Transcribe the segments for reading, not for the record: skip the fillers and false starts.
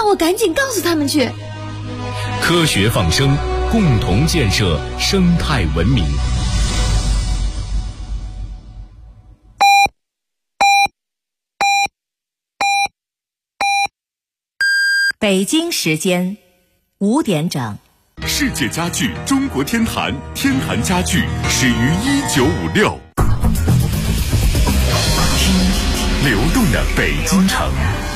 让我赶紧告诉他们去。 科学放生，共同建设生态文明。 北京时间5点整。 世界家具中国天坛，天坛家具始于1956。流动的北京城，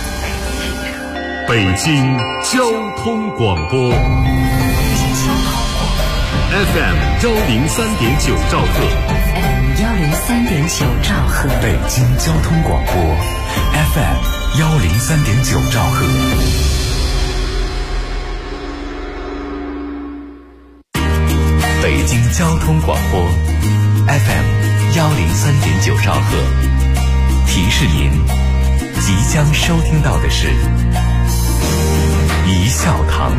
北京交通广播 FM 103.9兆赫 FM 103.9兆赫， 北京交通广播 FM 103.9兆赫。北京交通广播 FM 103.9兆赫，提示您即将收听到的是一笑堂。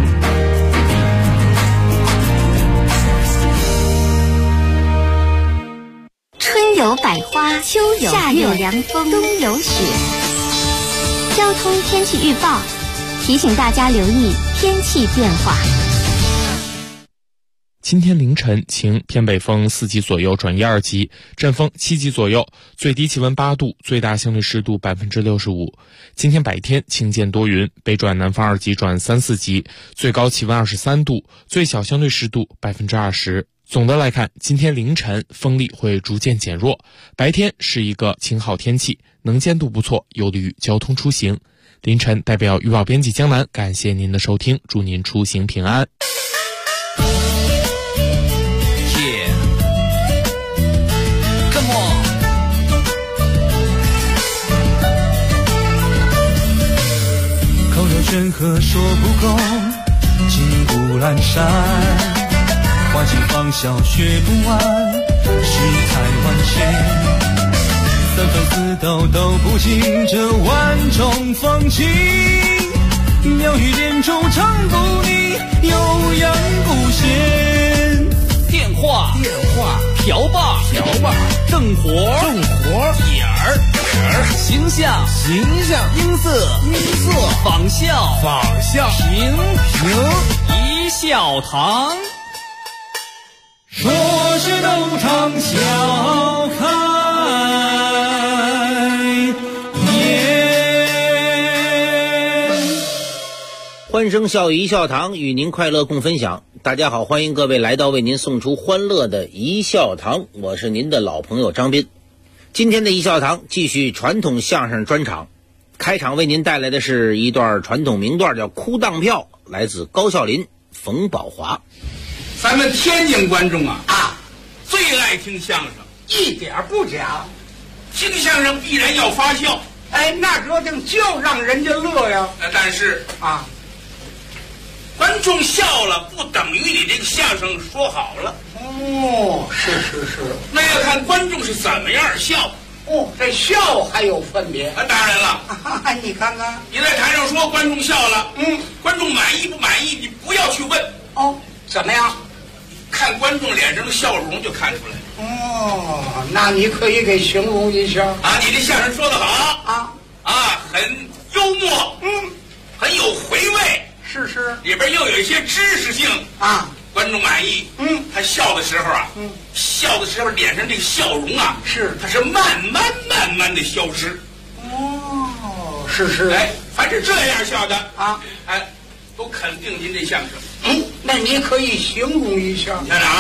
春有百花，秋有夏有凉风，冬有雪。交通天气预报提醒大家留意天气变化。 今天凌晨晴，偏北风4级左右转1、2级，阵风7级左右，最低气温8度，最大相对湿度65%。今天白天晴间多云，北转南风2级转3、4级，最高气温23度，最小相对湿度20%。总的来看，今天凌晨风力会逐渐减弱，白天是一个晴好天气，能见度不错，有利于交通出行。凌晨代表预报编辑江南，感谢您的收听，祝您出行平安。 山河说不够，金谷阑珊，花尽芳笑学不完，世态万千，三番四道都不尽这万种风情，妙语连珠唱不腻，悠扬不闲。 电话瓢把正活眼儿形象音色仿效平一笑堂， 说是东厂笑开颜。 欢声笑语一笑堂，与您快乐共分享。大家好，欢迎各位来到为您送出欢乐的一笑堂，我是您的老朋友张斌。今天的一笑堂继续传统相声专场，开场为您带来的是一段传统名段，叫哭当票，来自高孝林、冯宝华。 咱们天津观众最爱听相声， 一点不假。 听相声必然要发笑， 那折腾就让人家乐呀。 但是观众笑了不等于你这个相声说好了。 是， 那要看观众是怎么样笑。 这笑还有分别。 当然了。 你看看， 你在台上说观众笑了，观众满意不满意，你不要去问。 怎么样？ 看观众脸上的笑容就看出来。 那你可以给形容一下。 你这相声说得好很幽默，很有回味。 是， 里边又有一些知识性观众满意。他笑的时候笑的时候脸上这个笑容它是慢慢的消失。 是， 凡是这样笑的都肯定您这相声。 那你可以形容一下。 你看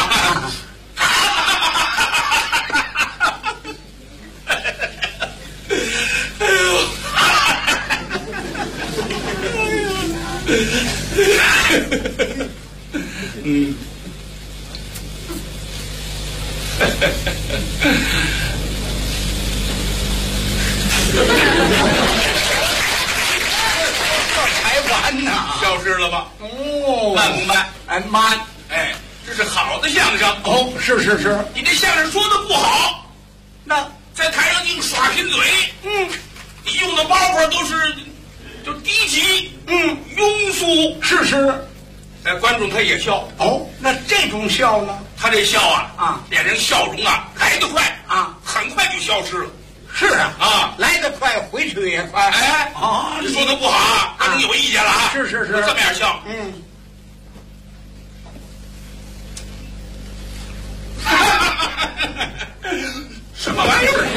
才完呢， 消失了吧？慢不慢？ 慢。 这是好的相声。 是。 你这相声说的不好， 那在台上净耍贫嘴。你用的包袱都是就低级，庸俗。 是。 观众他也笑。 那这种笑呢？ 他这笑脸上笑容来得快很快就消失了。 是来得快，回去也快。 你说的不好观众有意见了是是是， 我这么样笑。什么玩意儿？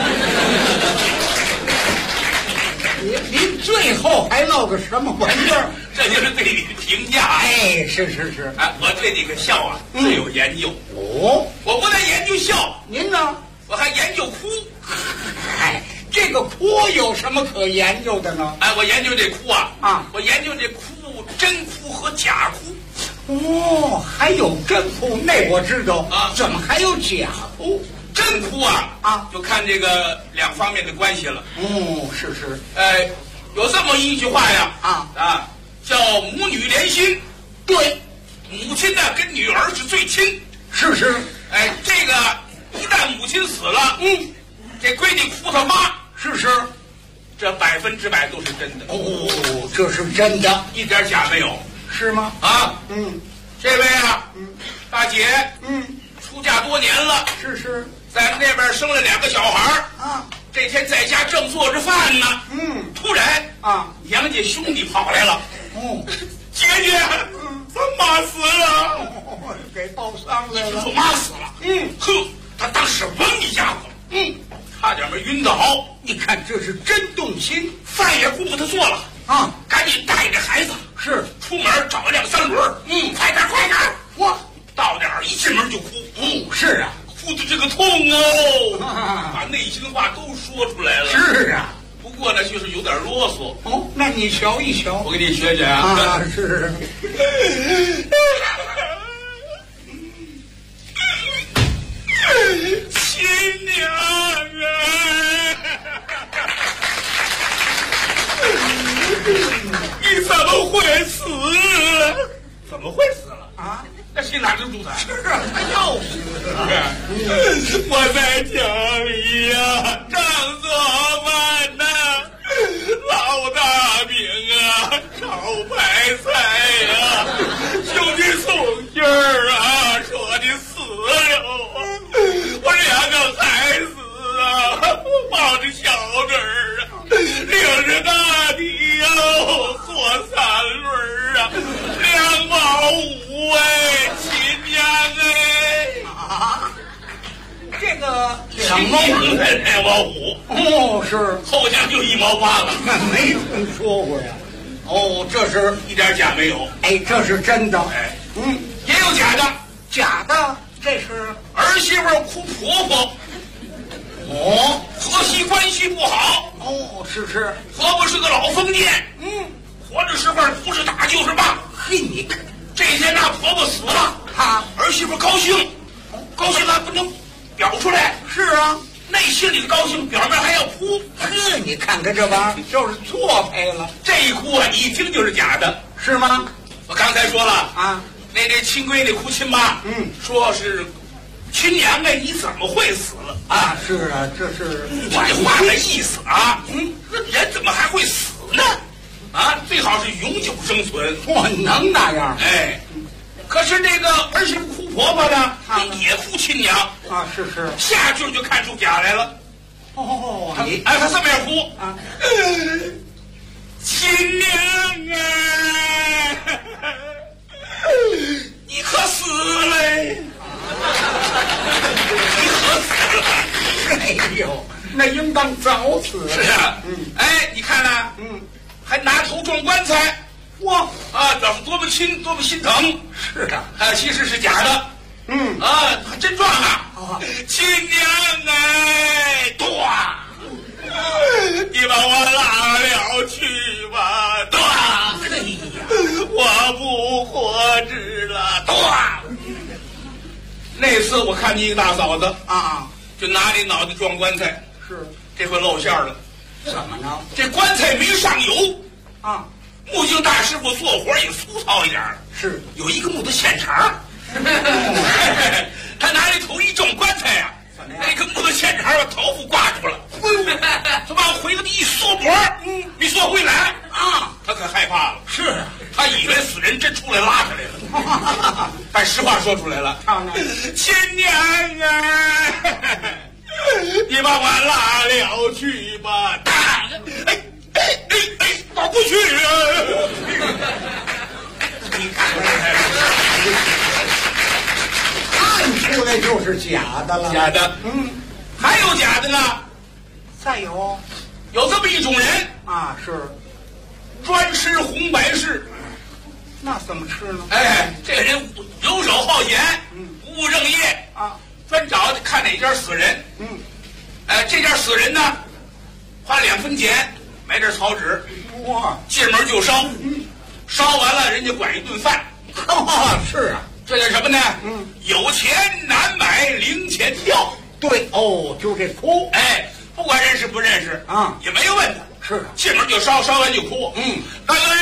您最后还闹个什么玩意儿？ 这就是对你的评价。 哎，是是是。 哎，我对这个笑啊最有研究。 哦， 我不但研究笑， 您呢？ 我还研究哭。 哎，这个哭有什么可研究的呢？ 哎，我研究这哭啊， 我研究这哭，真哭和假哭。 哦，还有真哭，那我知道啊。 怎么还有假哭？ 真哭啊，就看这个两方面的关系了。 哦，是是。 有这么一句话呀，叫母女连心。 对， 母亲呢跟女儿是最亲。 是是。 哎，这个一旦母亲死了，这闺女哭她妈。 是是。 这100%都是真的。 哦，这是真的， 一点假没有。 是吗？ 啊，这位啊，大姐，出嫁多年了。 是是。 在那边生了2个小孩啊， 这天在家正做着饭呢，突然娘家兄弟跑来了，姐姐，咱妈死了， 给报丧来了。 说妈死了，呵，他当时嗡一下子，差点没晕倒。 你看这是真动心， 饭也顾不得做了啊， 赶紧带着孩子是出门找辆3轮，快点快点， 哇， 到点一进门就哭， 是啊。 哭的这个痛哦，把内心话都说出来了。 是啊， 不过呢，就是有点啰嗦。 哦，那你瞧一瞧， 我给你学学啊。 啊，是。 亲娘啊！你怎么会死？怎么会死了啊？那心哪能住的？ 是啊，他要死了。 我在家里呀，正做饭呢，老大饼啊，炒白菜呀，兄弟送信儿啊，说你死了，我2个孩子啊，抱着小人儿啊，领着大弟呀，坐3轮啊，2毛5哎，亲娘哎啊！这个 2毛5才2毛5 哦，是后墙就1毛8了， 没听说过呀。哦，这是一点假没有。 哎，这是真的。 哎，也有假的。 假的，这是儿媳妇哭婆婆。哦，婆媳关系不好。 哦，是是。 婆婆是个老封建。活着时候不是打就是骂。 嘿，你看这天那婆婆死了，儿媳妇高兴，高兴还不能表出来。 是啊， 内心里的高兴，表面还要哭。 呵，你看看这玩意儿，就是错配了。 这一哭啊，一听就是假的， 是吗？ 我刚才说了啊， 那亲闺女哭亲妈，说是亲娘哎，你怎么会死了啊？是啊，这是这话的意思啊。人怎么还会死呢？啊，最好是永久生存。 我能那样？ 哎，可是这个儿媳妇哭婆婆呢，也哭亲娘啊。是是， 下句就看出假来了。 哦， 他这么样哭啊，亲娘啊，你可死了！你可死了！ 哎呦，那应当早死。 是啊，哎，你看呢？还拿头撞棺材， 哇啊，表示多么亲，多么心疼。 是啊， 其实是假的。还真撞啊！亲娘哎，哇！你把我拉了去吧，对吧？我不活着了，对吧？那次我看见一个大嫂子啊， 就拿你脑袋撞棺材， 是这回露馅了。 怎么呢？ 这棺材没上油啊， 木匠大师傅做活也粗糙一点， 是有一个木头线肠。他拿那头一撞棺材呀，那个木头线肠把头发挂住了，他往回头一缩脖，没缩回来啊，他可害怕了。是，他以为死人真出来拉他来了，把实话说出来了。亲娘啊，你把我拉了去吧！哎，跑不去啊！ 是假的了。 假的。还有假的呢。 再有这么一种人啊，是专吃红白事。 那怎么吃呢？ 这个人游手好闲，不务正业啊， 专找看哪家死人。这家死人呢，花2分钱买点草纸， 哇， 进门就烧，烧完了人家管一顿饭。 是啊， 这叫什么呢？有钱难买零钱票。 对哦，就这哭。 不管认识不认识啊， 也没有问他。 是的， 进门就烧，烧完就哭。大哥呀，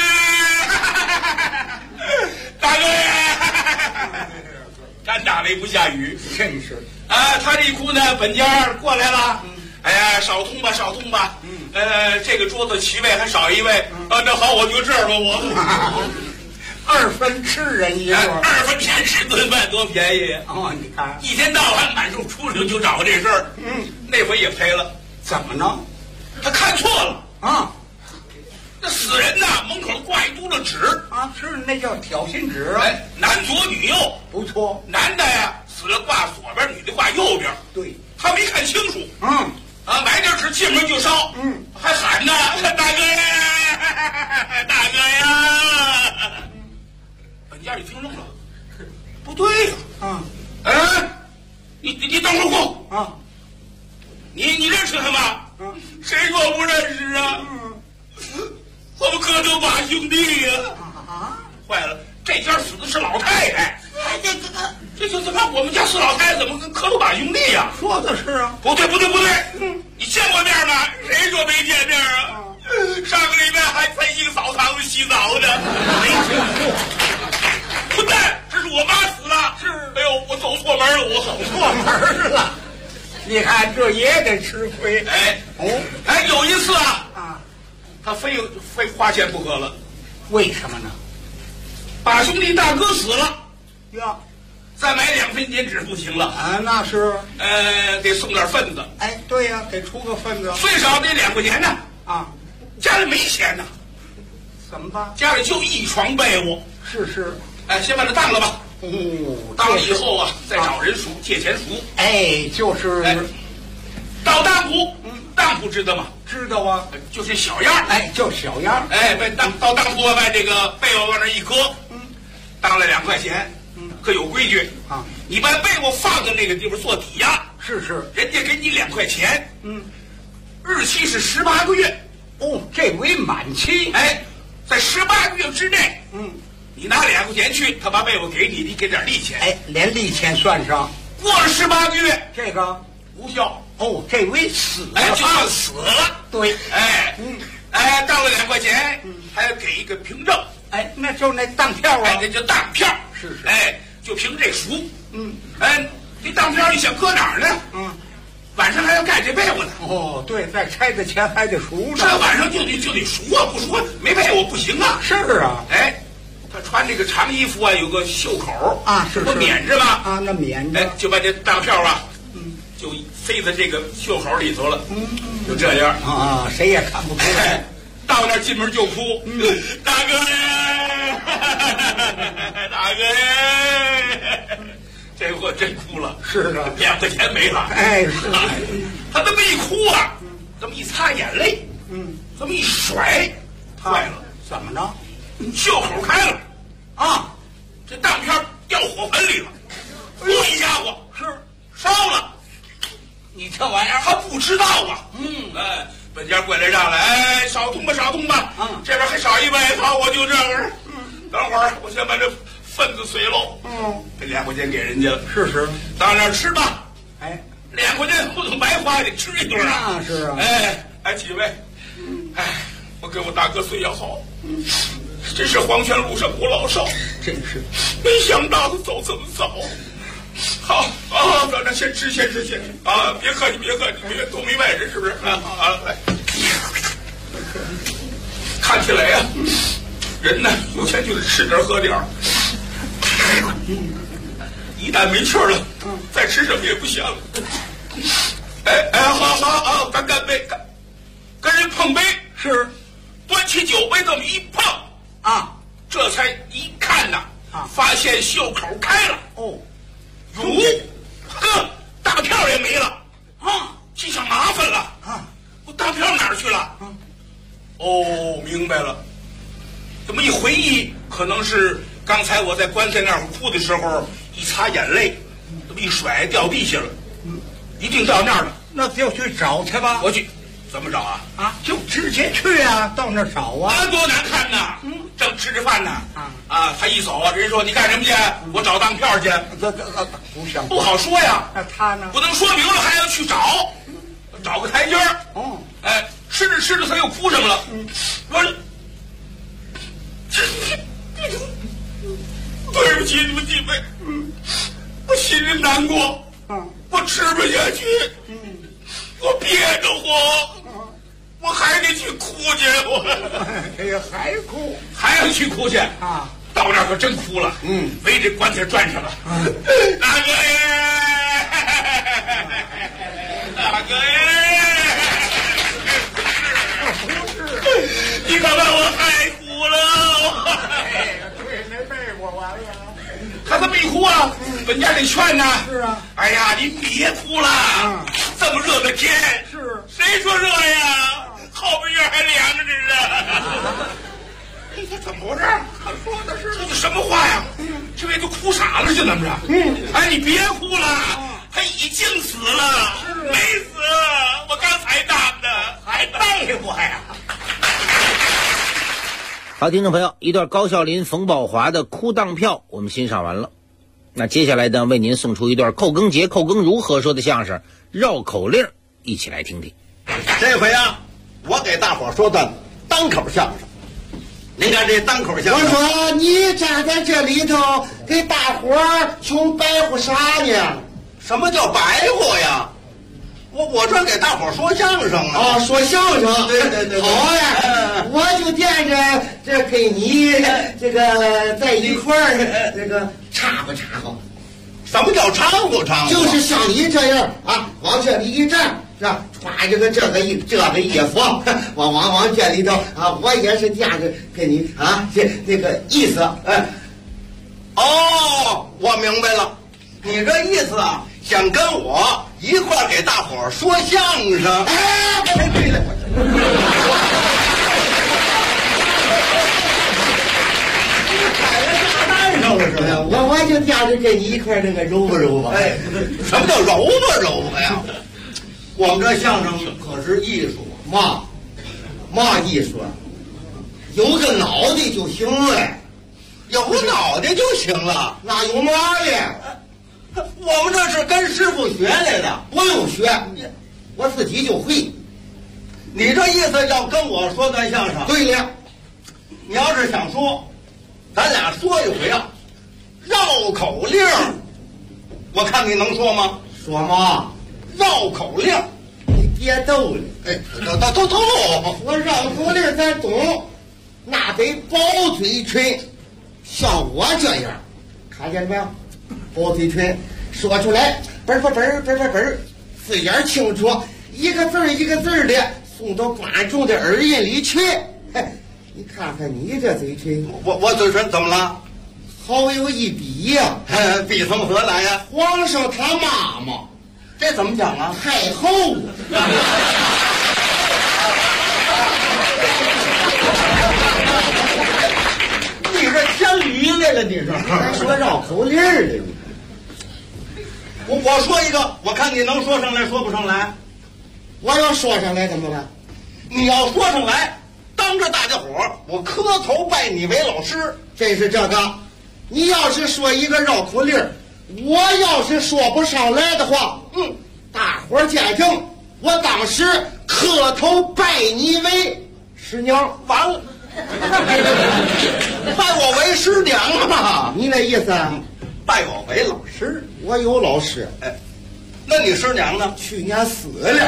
大哥呀，干打雷不下雨， 真是啊！他这一哭呢，本家过来了。哎呀，少通吧，少通吧。这个桌子齐位还少一位。那好，我就这儿吧，我。 2分吃人一顿 ，2分钱吃顿饭多便宜哦！你看， 一天到晚满处出溜就找我这事儿。那回也赔了。 怎么呢？ 他看错了啊！ 那死人呐，门口挂一嘟噜纸啊，是那叫挑衅纸。 男左女右， 不错。 男的呀死了挂左边，女的挂右边。 对， 他没看清楚。买点纸进门就烧。还喊呢，大哥呀，大哥呀！本家一听愣了，不对呀。你等会儿过啊！ 你认识他吗？谁说不认识啊？我们磕头把兄弟呀！坏了，这家死的是老太太。这怎么我们家死老太太怎么跟磕头把兄弟呀？ 说的是啊。 不对。你见过面吗？谁说没见面啊？上个礼拜还在一个澡堂子洗澡呢。混蛋！这是我妈死了。是。哎呦，我走错门了，我走错门了。 你看这也得吃亏。 有一次啊，他非花钱不可了。 为什么呢？ 把兄弟大哥死了呀， 再买2分钱纸不行了啊。那是得送点份子。 对呀，得出个份子， 最少得2块钱呢。 啊， 家里没钱呢， 怎么办？ 家里就1床被窝。 是。 先把它当了吧。当了以后啊，再找人赎，借钱赎。 就是到当铺。当铺知道吗？ 知道啊， 就是小样。 就小样。 到当铺把这个被窝往那一搁，当了2块钱。可有规矩啊！你把被窝放在那个地方做抵押。 是， 人家给你2块钱。日期是18个月。 这为满期。 在18个月之内。你拿2块钱去，他把被窝给你，你给点利钱。 连利钱算上。 过了18个月， 这个无效。 这为死了。 就算死了。 对。 当了2块钱，还要给一个凭证。 那就那当票啊。 那叫当票。 是。 就凭这赎。这当票你想搁哪儿呢？晚上还要盖这被窝呢。 对，在拆的前还得赎呢。 这晚上就得赎啊，不赎没被窝不行啊。 是啊。 他穿这个长衣服啊，有个袖口啊，是不免着吗？ 那免着。 就把这当票啊，就塞在这个袖口里头了。就这样啊，谁也看不出来。 到那儿进门就哭。大哥呀，大哥呀！这货真哭了。 是啊 ，2块钱没了。 是。 他这么一哭啊，这么一擦眼泪，这么一甩，坏了。 怎么着？ 袖口开了啊！这当片掉火盆里了。好家伙， 是烧了！ 你这玩意儿他不知道啊。本家过来让来，少通吧，少通吧。这边还少一位，好，我就这样。等会儿我先把这份子随喽。这2块钱给人家了。 是。 到那儿吃吧。2块钱不能白花，得吃一顿啊。 那是啊。 几位，我跟我大哥岁要好。真是黄泉路上无老少， 真是没想到他走这么早。好啊，咱这先吃啊！别客气，别都明白人是不是？来，看起来呀，人呢有钱就得吃点喝点。一旦没气儿了，再吃什么也不香了。好，咱干杯，跟人碰杯是， 端起酒杯这么一碰。这才一看呐，发现袖口开了。 哟， 哦，明白了。这么一回忆，可能是刚才我在棺材那儿哭的时候，一擦眼泪，这么一甩掉地下了。一定到那儿了， 那就去找去吧。 我去，怎么找啊？ 啊，就直接去啊，到那儿找啊。 啊，多难看呐！正吃着饭呢，他一走啊，人说你干什么去？我找当票去。 这不像， 不好说呀。 那他呢？ 不能说明了，还要去找个台阶儿。 哦， 哎，吃着吃着他又哭上了。我对不起你们几位，我心里难过。我吃不下去，我憋着慌，我还得去哭去， 哎呀，还哭， 还要去哭去啊！ 到那儿可真哭了，围着棺材转上了。大哥呀，大哥呀，你可把我害苦了。 对，没背过完了。 他这么一哭啊，本家得劝呐。 是啊。 哎呀，您别哭了，这么热的天， 是谁说热呀？后边院还凉着呢。这怎么回事？ 他说的是这什么话呀？这位都哭傻了是怎么着？哎，你别哭了，他已经死了，没死，我刚才当的，还背我呀。 好，听众朋友，一段高孝林、冯宝华的《哭当票》我们欣赏完了。那接下来呢，为您送出一段寇庚杰、寇庚如合说的相声《绕口令》，一起来听听。 这回啊，我给大伙说段单口相声。您看这单口相声， 我说你站在这里头给大伙儿穷白活啥呢？ 什么叫白活呀？我这给大伙儿说相声啊！ 哦，说相声， 对， 好呀！我就惦着这跟你这个在一块儿，这个插和。 什么叫掺和？ 就是像你这样啊，往这里一站，是吧？穿这个衣服，往这里头啊，我也是惦着跟你啊，这个意思。 哦，我明白了，你这意思啊，想跟我一块儿给大伙儿说相声。 哎，对了。我就惦着跟你一块儿那个揉吧。 哎，什么叫揉吧呀？我们这相声可是艺术， 嘛艺术啊？有个脑袋就行了， 有脑袋就行了， 那有嘛嘞？ 我们这是跟师傅学来的， 不用学，我自己就会。 你这意思要跟我说段相声？ 对了， 你要是想说，咱俩说一回啊，绕口令，我看你能说吗？ 说嘛， 绕口令， 你别逗了。 哎，都， 我绕口令咱懂，那得薄嘴唇，像我这样，看见没有？薄嘴唇说出来，嘣儿，字眼清楚，一个字一个字的送到观众的耳音里去。你看看你这嘴唇， 我嘴唇怎么了？ 好有一比呀！ 比从何来呀？ 皇上他妈妈， 这怎么讲啊？ 太后。 你这牵驴来了，你这还说绕口令了？ 我说一个，我看你能说上来，说不上来。 我要说上来怎么办？ 你要说上来，当着大家伙儿，我磕头拜你为老师。 真是这个，你要是说一个绕口令，我要是说不上来的话，大伙儿见证，我当时磕头拜你为师娘。 完了，拜我为师娘嘛？ 你那意思？ 拜我为老师。 我有老师。 哎，那你师娘呢？ 去年死了。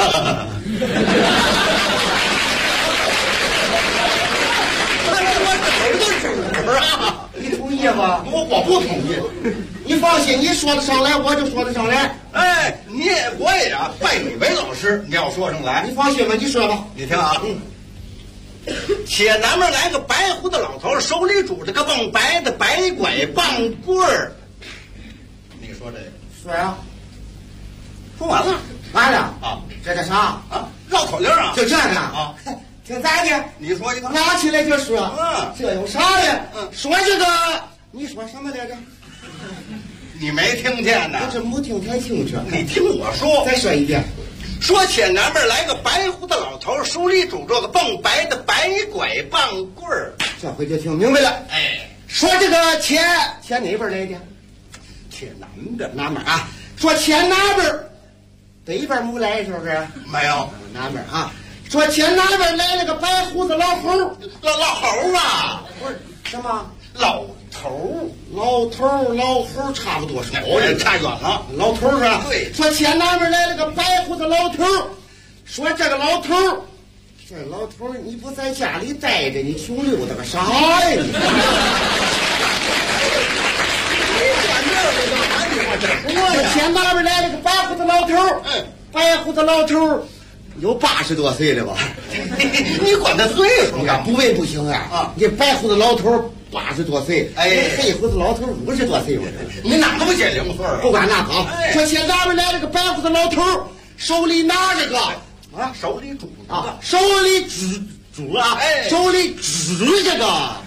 你同意吗？ 我不同意。 你放心，你说得上来，我就说得上来。 哎，我也拜你为老师，你要说上来。 你放心吧，你说吧。 你听啊，且南面来个白胡子老头，手里拄着个蹦白的白拐棒棍儿。你说这个？ 说呀。 说完了。 完了啊？ 这啥啊？绕口令啊？ 就这个啊？ 听咋的？ 你说一个， 拿起来就说。这有啥的？说这个，你说什么来着？ 你没听见呢？ 我真没听太清楚。 你听我说， 再说一遍。 说前南边来个白胡子老头，手里拄着个蹦白的白拐棒棍儿。 这回就听明白了。 哎， 说这个前哪边来的？ 前南边， 南边啊。说前南边，北边没来是不是？ 没有， 南边啊。说前南边来了个白胡子老猴， 老猴啊？ 不是什么老头， 老猴差不多是差远了。 老头是吧？ 对。 说前南边来了个白胡子老头，说这老头你不在家里待着，你穷溜达个啥呀你？说前南边来了个白胡子老头，白胡子老头有80多岁了吧？ 你管他岁数干？ 不问不行啊！你白胡子老头80多岁，黑胡子老头50多岁， 你哪那么些零碎？ 不管那好，说现在们来了个白胡子老头，手里拿着个手里拄啊，手里拄啊，手里拄这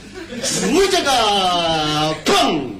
个蹦，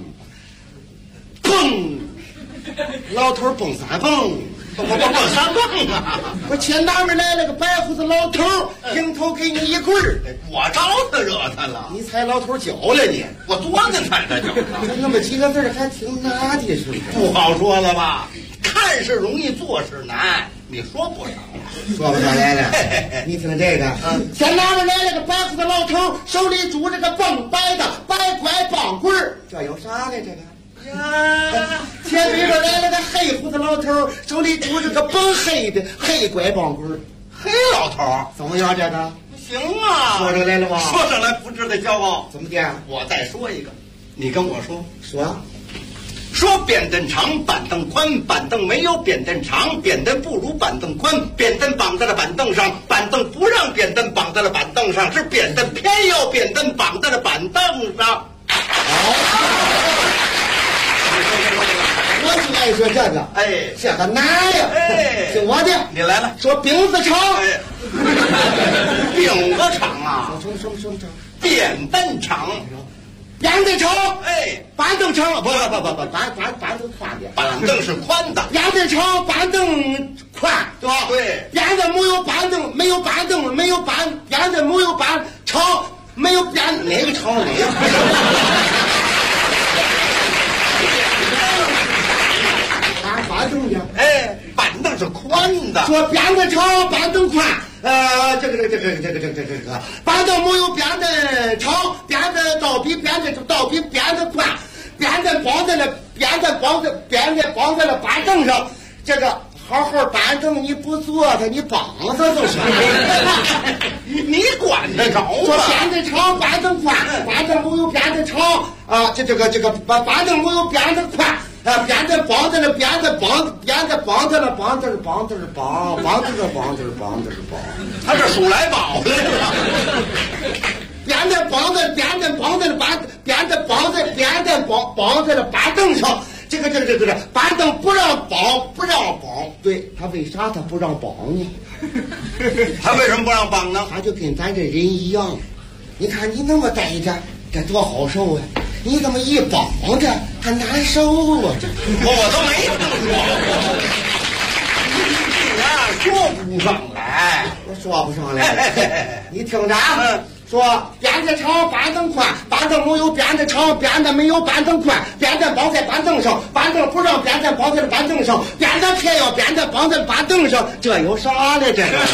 老头蹦3蹦。 蹦3蹦啊！ 我前南边来了个白胡子老头，迎头给你一棍儿， 我招他惹他了？ 你踩老头脚了你？ 我多能踩他脚了？ 这那么几个字还挺难的，是不是？ 不好说了吧？看是容易，做是难。你说不上了， 说不上来了。你听这个，前南边来了个白胡子老头，手里拄着个蹦白的白拐棒棍儿，这有啥呢？这个？前边来了个黑胡子老头，手里拄着个蹦黑的黑拐棒棍儿。 黑老头怎么样？这个行啊， 说上来了吧？ 说上来不值得骄傲。 怎么的？ 我再说一个，你跟我说。 说扁担长，板凳宽，板凳没有扁担长，扁担不如板凳宽，扁担绑在了板凳上，板凳不让扁担绑在了板凳上，是扁担偏要扁担绑在了板凳上。 我就爱说这个，这个难呀，听我的， 你来了， 说饼子长， 饼子长啊， 什么长？ 扁担长， 扁担长，板凳长，不，板凳宽的， 板凳是宽的， 扁担长，板凳宽，对吧？ 对， 扁担没有板凳，没有板凳，没有扁担没有板长，没有扁哪个长哪个？板凳的， 板凳是宽的。 说扁担长，板凳宽，这个，板凳没有扁担长，扁担倒比扁担宽，扁担绑在了板凳上，这个好板凳你不坐它，你绑着就是。 你管得着吗？ 说扁担长，板凳宽，板凳没有扁担长啊，这个板凳没有扁担宽。扁担绑在了，扁担绑在了，绑， 他这数来宝来了。 扁担绑在了板凳上，这个板凳不让绑，对他为啥他不让绑呢？ 他为什么不让绑呢？ 他就跟咱这人一样，你看你那么待着，这多好受啊！你怎么一绑着还难受啊？这我都没听说。你说不上来， 我说不上来。你听着啊，说扁担长，板凳宽，板凳没有扁担长，扁担没有板凳宽，扁担绑在板凳上，板凳不让扁担绑在板凳上，扁担偏要扁担绑在板凳上，这有啥呢？这个。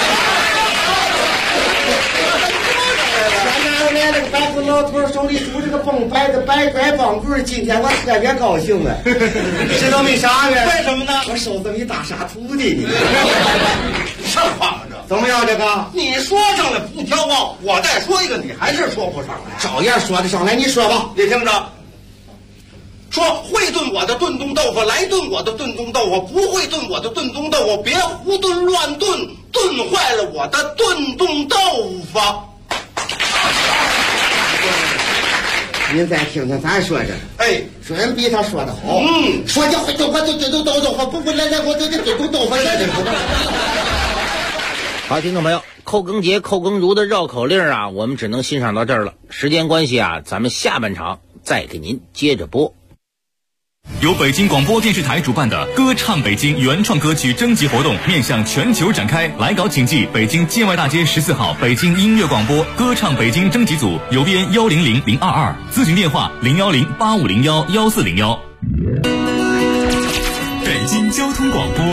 来了个白胡老头，手里拄着个蹦白的白拐棒棍，今天我特别高兴啊！知道为啥呢？ 为什么呢？ 我收这么一大傻徒弟呢。 什么话这？ 怎么样？这个你说上来不骄傲，我再说一个，你还是说不上来。 照样说得上来，你说吧。 你听着，说会炖我的炖冬豆腐，来炖我的炖冬豆腐；不会炖我的炖冬豆腐，别胡炖乱炖，炖坏了我的炖冬豆腐。 您再听听咱说这，准比他说的好。说你会炖我炖豆腐，不会来我炖豆腐来的。 好，听众朋友，寇更节、寇更如的绕口令啊，我们只能欣赏到这儿了。时间关系啊，咱们下半场再给您接着播。 由北京广播电视台主办的歌唱北京原创歌曲征集活动面向全球展开，来稿请寄北京建外大街14号北京音乐广播歌唱北京征集组，邮编100022，咨询电话01085011401。 北京交通广播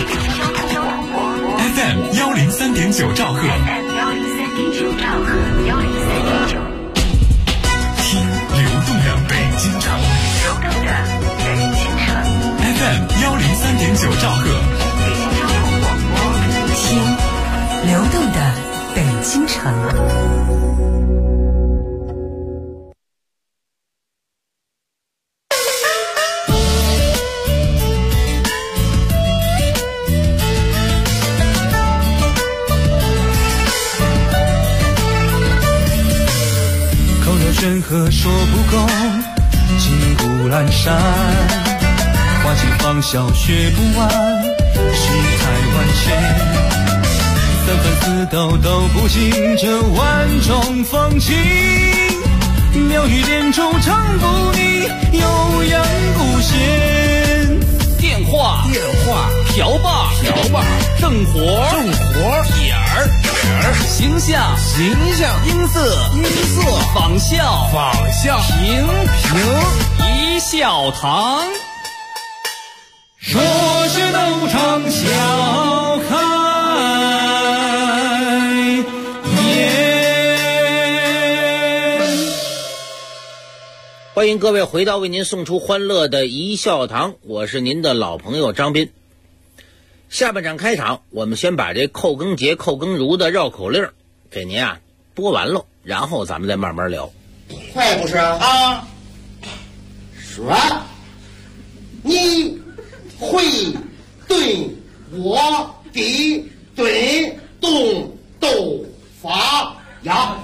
FM 103.9兆赫，听流动的北京城。FM 103.9兆赫， 听流动的北京城。 口若悬河说不够，金谷阑珊。花尽芳笑学不完，世态万千，三番四斗都不尽这万种风情。妙语连珠唱不腻，悠扬古弦。 电话瓢把正活点儿形象音色仿效平一笑堂。 说是斗场笑开颜。 欢迎各位回到为您送出欢乐的一笑堂，我是您的老朋友张斌。下半场开场，我们先把这寇更节、寇更如的绕口令给您啊播完了，然后咱们再慢慢聊。 快不是啊？说你会对我的对动斗法呀？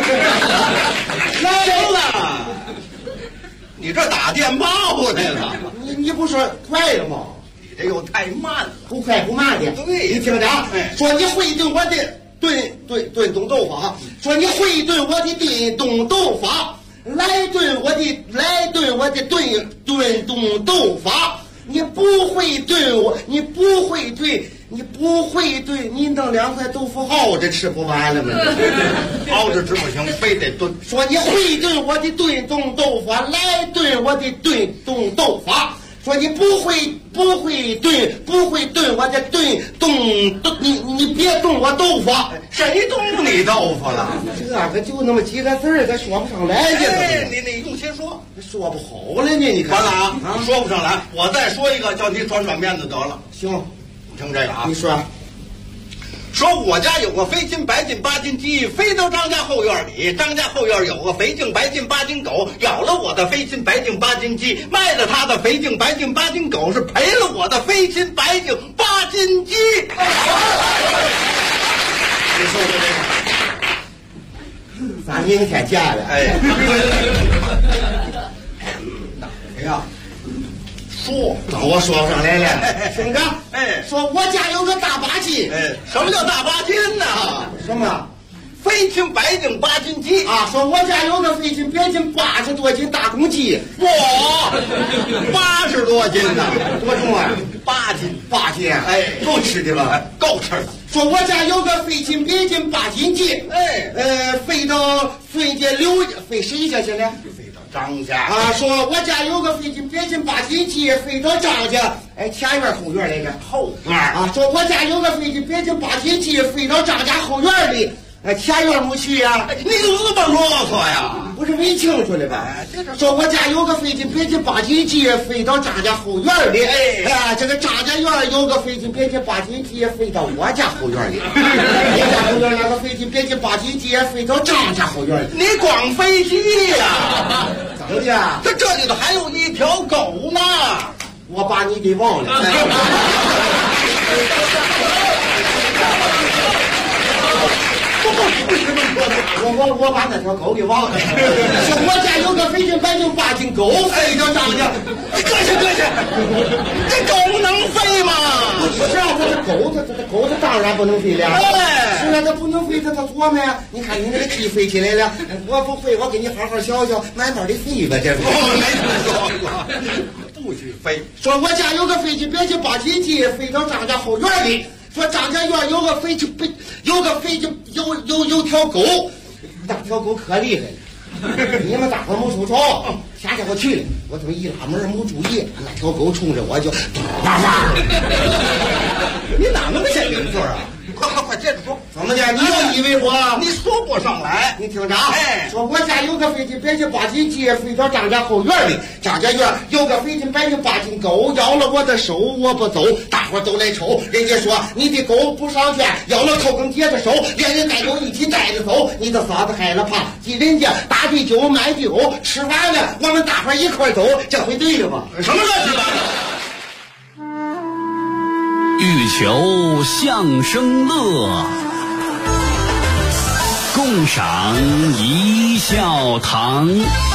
来了，你这打电报来了？ 你不说快了吗？ 你这又太慢了， 不快不慢的。 对， 你听着啊，说你会对我的对动斗法，说你会对我的对动斗法，来对我的对动斗法。你不会对我，你不会对，你弄2块豆腐熬着吃不完了吗？ 熬着吃不行，非得炖。 说你会对我的对动斗法，来对我的对动斗法。说你不会对我的对动，你别动我豆腐。 谁动你豆腐了？ 这个就那么几个字儿，他说不上来呀。你用先说， 说不好了呢。你看完了啊，说不上来。我再说一个，叫你转面子得了。 行， 你听这个啊。 你说。 说我家有个肥金白金8斤鸡，飞到张家后院里。张家后院有个肥净白净8斤狗，咬了我的肥金白净8斤鸡，卖了他的肥净白净8斤狗，是赔了我的肥金白净8斤鸡。你说说这个，咱明天见了。 哎呀， 我说不上来了，兄弟。说我家有个大8斤。 什么叫大8斤呢？ 什么？ 肥净白净8斤鸡啊！说我家有个肥净白净80多斤大公鸡。 哇，80多斤呢， 多重啊 ？8斤。 够吃的吧？ 够吃的。 说我家有个肥金白净8斤鸡。飞到孙家刘家，飞谁家去了？ 张家啊，说我家有个飞金白净8斤鸡，飞到张家，前院后院来着， 后院啊，说我家有个飞金白净8斤鸡，飞到张家后院里，前院没去呀。 你怎么啰嗦呀？ 不是问清楚了吧？说我家有个飞金白净8斤鸡，飞到张家后院里，这个张家院有个飞金白净8斤鸡，飞到我家后院里，我家后院那个飞金白净8斤鸡，飞到张家后院里。 你光飞鸡呀？ 怎么的？ 这里头还有一条狗呢， 我把你给忘了。我把那条狗给忘了。说我家有个肥金白净8斤狗飞就张家， 搁下，这狗能飞吗？ 是啊，这狗当然不能飞了。 哎， 是啊，它不能飞，它做么呀？你看你那个鸡飞起来了，我不会，我给你好好教教，慢慢的飞吧，这不。 没听说过，不许飞。 说我家有个飞机，别去8斤鸡飞到张家后院里。说张家院有个飞机，有条狗，那条狗可厉害了。你们大伙没出手，下家伙去了，我这么一拉门没注意，那条狗冲着我就叭叭。 你哪那么些零碎啊？快接着说， 怎么的？你又以为我？ 你说不上来。 你听着，说我家有个飞机，别去8斤鸡飞到张家后院里，张家院有个飞机别去8斤狗，咬了我的手我不走，大伙都来瞅。人家说你的狗不上圈，咬了头更接着手，连人带狗一起带着走。你的嫂子害了怕，记人家打的酒买的狗，吃完了我们大伙一块走，这回对了吧？ 什么乱七八糟？ 欲求相声乐，共赏一笑堂。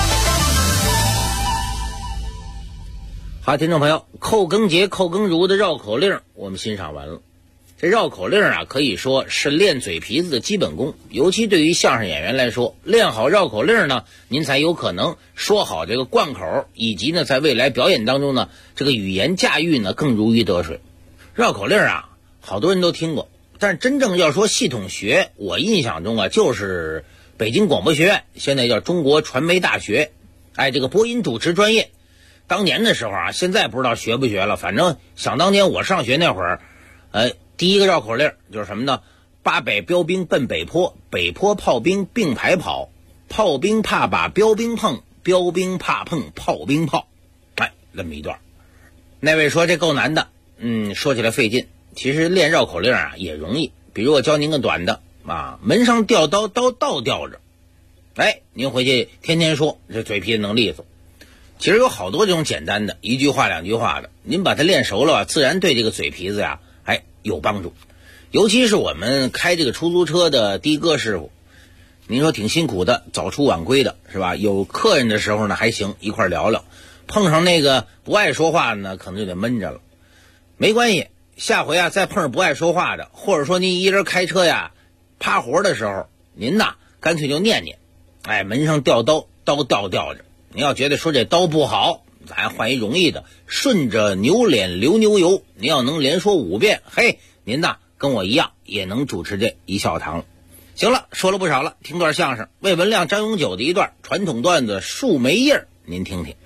好，听众朋友，寇更节、寇更如的绕口令我们欣赏完了。这绕口令啊，可以说是练嘴皮子的基本功，尤其对于相声演员来说，练好绕口令呢，您才有可能说好这个贯口，以及呢，在未来表演当中呢，这个语言驾驭呢更如鱼得水。绕口令啊，好多人都听过，但是真正要说系统学，我印象中啊，就是北京广播学院，现在叫中国传媒大学，这个播音主持专业。当年的时候啊，现在不知道学不学了，反正想当年我上学那会儿，第一个绕口令就是什么呢？八百标兵奔北坡，北坡炮兵并排跑，炮兵怕把标兵碰，标兵怕碰炮兵炮。这么一段。那位说这够难的。说起来费劲，其实练绕口令啊也容易。比如我教您个短的啊，门上吊刀，刀倒吊着。您回去天天说，这嘴皮子能利索。其实有好多这种简单的，一句话两句话的，您把它练熟了，自然对这个嘴皮子呀，有帮助。尤其是我们开这个出租车的的哥师傅，您说挺辛苦的，早出晚归的是吧？有客人的时候呢还行，一块聊聊。碰上那个不爱说话的呢，可能就得闷着了。没关系，下回啊再碰上不爱说话的，或者说您一人开车呀趴活的时候，您呐干脆就念念，门上吊刀，刀倒吊着。您要觉得说这刀不好，咱换一容易的，顺着牛脸流牛油。您要能连说5遍，您呐跟我一样也能主持这一笑堂。行了，说了不少了，听段相声，魏文亮、张永久的一段传统段子《树莓叶》，您听听。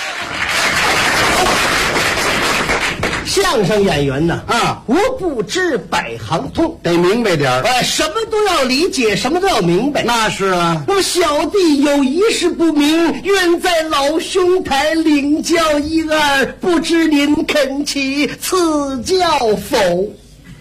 相声演员呢无不知百行通， 得明白点儿。 什么都要理解，什么都要明白。 那是啊。 那么小弟有一事不明，愿在老兄台领教一二，不知您肯起赐教否？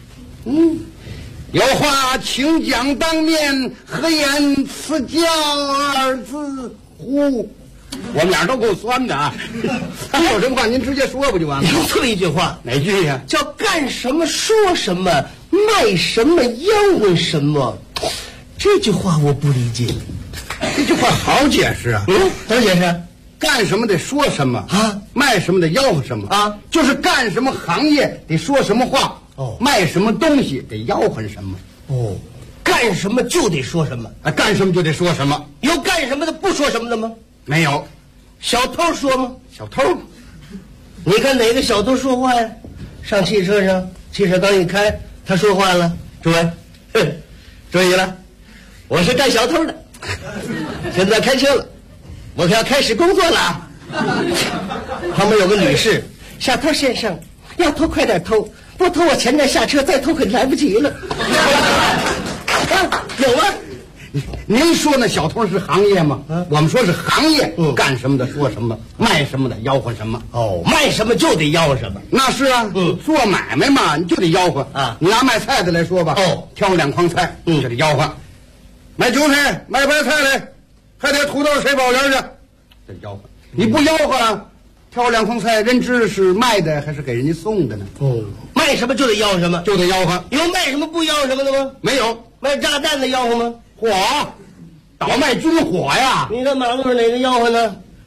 有话请讲当面，何言赐教二字乎？我们俩都够酸的啊！有什么话您直接说不就完了？ 有这么一句话， 哪句呀？ 叫干什么说什么，卖什么吆喝什么。这句话我不理解。 这句话好解释啊。 怎么解释？ 干什么得说什么啊， 卖什么得吆喝什么啊，就是干什么行业得说什么话，卖什么东西得吆喝什么。 干什么就得说什么啊，干什么就得说什么。 有干什么的不说什么的吗？ 没有。 小偷说吗？ 小偷， 你看哪个小偷说话呀？上汽车上，汽车刚一开，他说话了。诸位，注意了，我是干小偷的，现在开车了，我可要开始工作了啊！旁边有个女士，小偷先生，要偷快点偷，不偷我前面下车，再偷可来不及了。有啊。 您说那小偷是行业吗？我们说是行业，干什么的说什么，卖什么的吆喝什么。 卖什么就得吆喝什么。 那是啊，做买卖嘛，你就得吆喝啊。你拿卖菜的来说吧，挑2筐菜，就得吆喝。买韭菜，买白菜来，还得土豆谁包圆去，这吆喝。你不吆喝，挑2筐菜，人知是卖的还是给人家送的呢？ 卖什么就得吆喝什么， 就得吆喝。 有卖什么不吆喝什么的吗？ 没有。 卖炸弹的吆喝吗？ 火，倒卖军火呀！ 你看马路上哪个吆喝呢？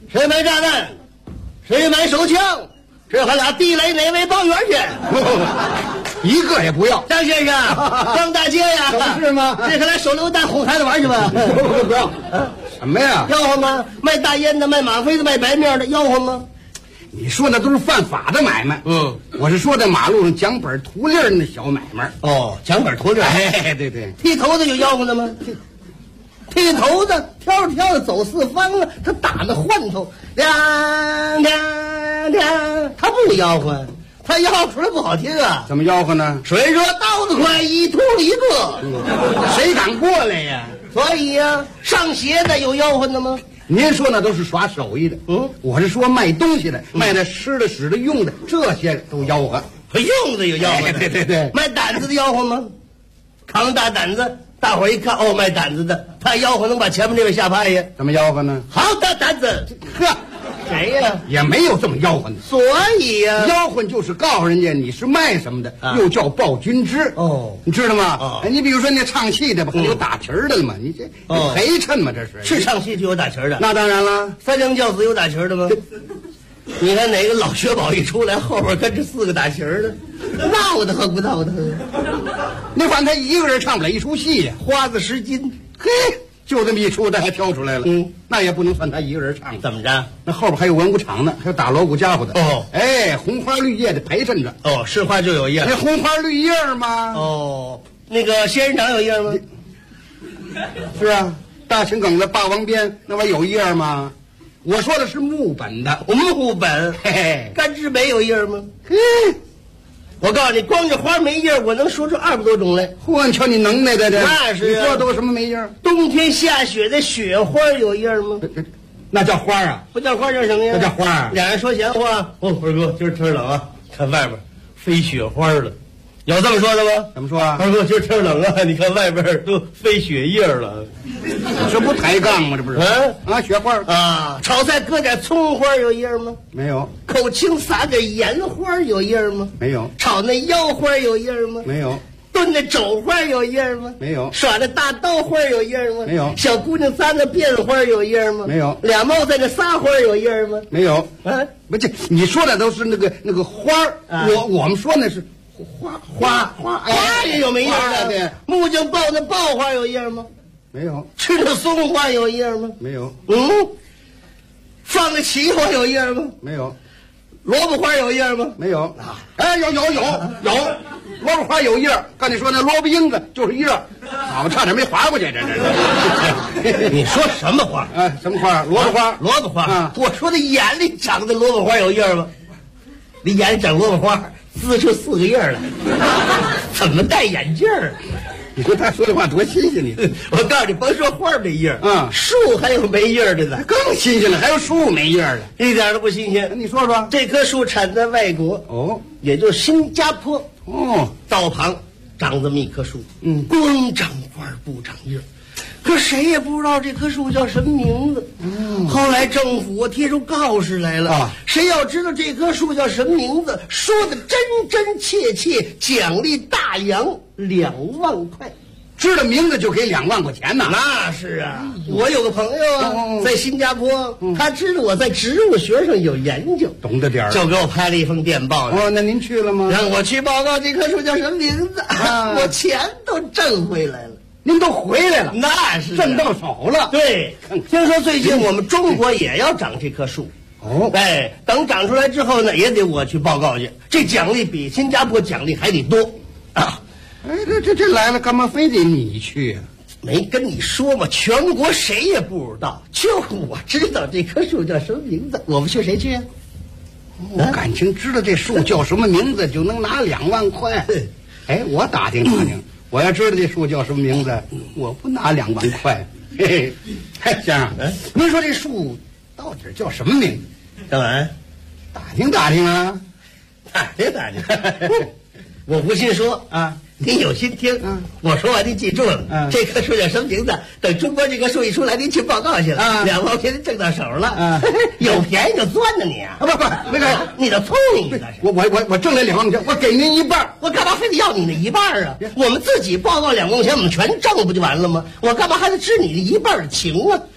谁买炸弹？谁买手枪？这还俩地雷，哪位报员去？ 一个也不要。 张先生，张大街呀， 是吗？ 这可来手榴弹哄孩子玩去吧？ 不要。什么呀？ 吆喝吗？卖大烟的，卖吗啡的，卖白面的，吆喝吗？ 你说那都是犯法的买卖。我是说在马路上讲本图例那小买卖。 哦，讲本图例。 哎，对对。 剃头的有吆喝的吗？剃头的跳着跳着走四方了，他打那换头，亮亮亮，他不吆喝，他吆出来不好听啊。 怎么吆喝呢？ 水说刀子快，一秃一个， 谁敢过来呀？ 所以呀，上鞋的有吆喝的吗？ 您说那都是耍手艺的。我是说卖东西的，卖那吃的、使的、用的，这些都吆喝。 用的有吆喝的， 对。 卖胆子的吆喝吗？扛大胆子。大伙儿一看，哦，卖胆子的，他吆喝能把前面这位吓趴下。 怎么吆喝呢？ 好大胆子！ 呵， 谁呀？ 也没有这么吆喝的。 所以呀， 吆喝就是告诉人家你是卖什么的，又叫报军知。 哦， 你知道吗？你比如说那唱戏的吧，有打旗儿的了嘛？你这陪衬嘛？这是唱戏就有打旗儿的。 那当然了， 三娘教子有打旗儿的吗？你看哪个老薛宝一出来，后边跟着4个打旗儿的，闹得很不闹得？ 那反正他一个人唱不了一出戏呀， 花子10斤， 嘿，就这么一出，他还挑出来了。那也不能算他一个人唱。 怎么着？ 那后边还有文武场呢，还有打锣鼓家伙的。 哦， 哎，红花绿叶的陪衬着。 哦，是花就有叶。 那红花绿叶吗？ 哦，那个仙人掌有叶吗？ 是啊，大秦埂的霸王鞭那玩意有叶吗？我说的是木本的， 木本。 嘿嘿， 甘枝梅有叶吗？我告诉你，光这花没叶，我能说出200多种来。 嚯，你瞧你能耐的这， 那是你说都什么没叶？ 冬天下雪的雪花有叶吗？ 那叫花啊， 不叫花叫什么呀？ 那叫花啊。 俩人说闲话。哦，二哥，今儿天冷啊，看外边飞雪花了。有这么说的吗？ 怎么说啊？ 二哥，今儿天冷啊，你看外边都飞雪叶了。 这不抬杠吗？这不是？雪花啊！炒菜搁点葱花有叶吗？ 没有。 口青撒点盐花有叶吗？ 没有。 炒那腰花有叶吗？ 没有。 炖那肘花有叶吗？ 没有。 耍那大刀花有叶吗？ 没有。 小姑娘簪那辫花有叶吗？ 没有。 俩帽在那撒花有叶吗？ 没有。不，这你说的都是那个花儿，我们说那是花也有没叶的？ 对。 木匠抱那抱花有叶吗？ 没有。 吃那松花有叶吗？ 没有。 放那奇花有叶吗？ 没有。 萝卜花有叶吗？ 没有。哎，有，萝卜花有叶。刚才说那萝卜缨子就是叶，我差点没划过去。这你说什么花？ 什么花？萝卜花。 萝卜花。我说的眼里长的萝卜花有叶吗？你眼里长萝卜花，滋出4个叶来，怎么戴眼镜儿？ 你说他说的话多新鲜！你， 我告诉你，甭说花没叶儿， 树还有没叶儿的呢， 更新鲜了，还有树没叶儿的， 一点都不新鲜。 你说说， 这棵树产在外国，也就是新加坡，道旁长这么一棵树，光长花不长叶，可谁也不知道这棵树叫什么名字。后来政府贴出告示来了，谁要知道这棵树叫什么名字，说的真真切切，奖励大洋2万块。 知道名字就给2万块钱呢？ 那是啊，我有个朋友啊，在新加坡，他知道我在植物学上有研究， 懂得点儿， 就给我拍了一封电报。 那您去了吗？ 让我去报告这棵树叫什么名字，我钱都挣回来了。 您都回来了？ 那是挣到手了。 对，听说最近我们中国也要长这棵树。等长出来之后呢，也得我去报告去。这奖励比新加坡奖励还得多啊！ 这来了，干嘛非得你去啊？ 没跟你说吗？全国谁也不知道，就我知道这棵树叫什么名字。我们去谁去啊？ 我感情知道这树叫什么名字就能拿2万块。我打听打听。我要知道这树叫什么名字，我不拿2万块。嘿，先生，您说这树到底叫什么名字？ 干嘛？ 打听打听啊， 打听打听。我不信说啊，您有心听。我说完您记住了。这棵树叫什么名字？等中国这棵树一出来，您去报告去了。2万块钱挣到手了。有便宜就钻着你啊！ 不，那个你的聪明，你那是。我挣来2万块钱，我给您一半。 我干嘛非得要你那一半啊？我们自己报告2万块钱，我们全挣不就完了吗？我干嘛还得知你的一半的情啊？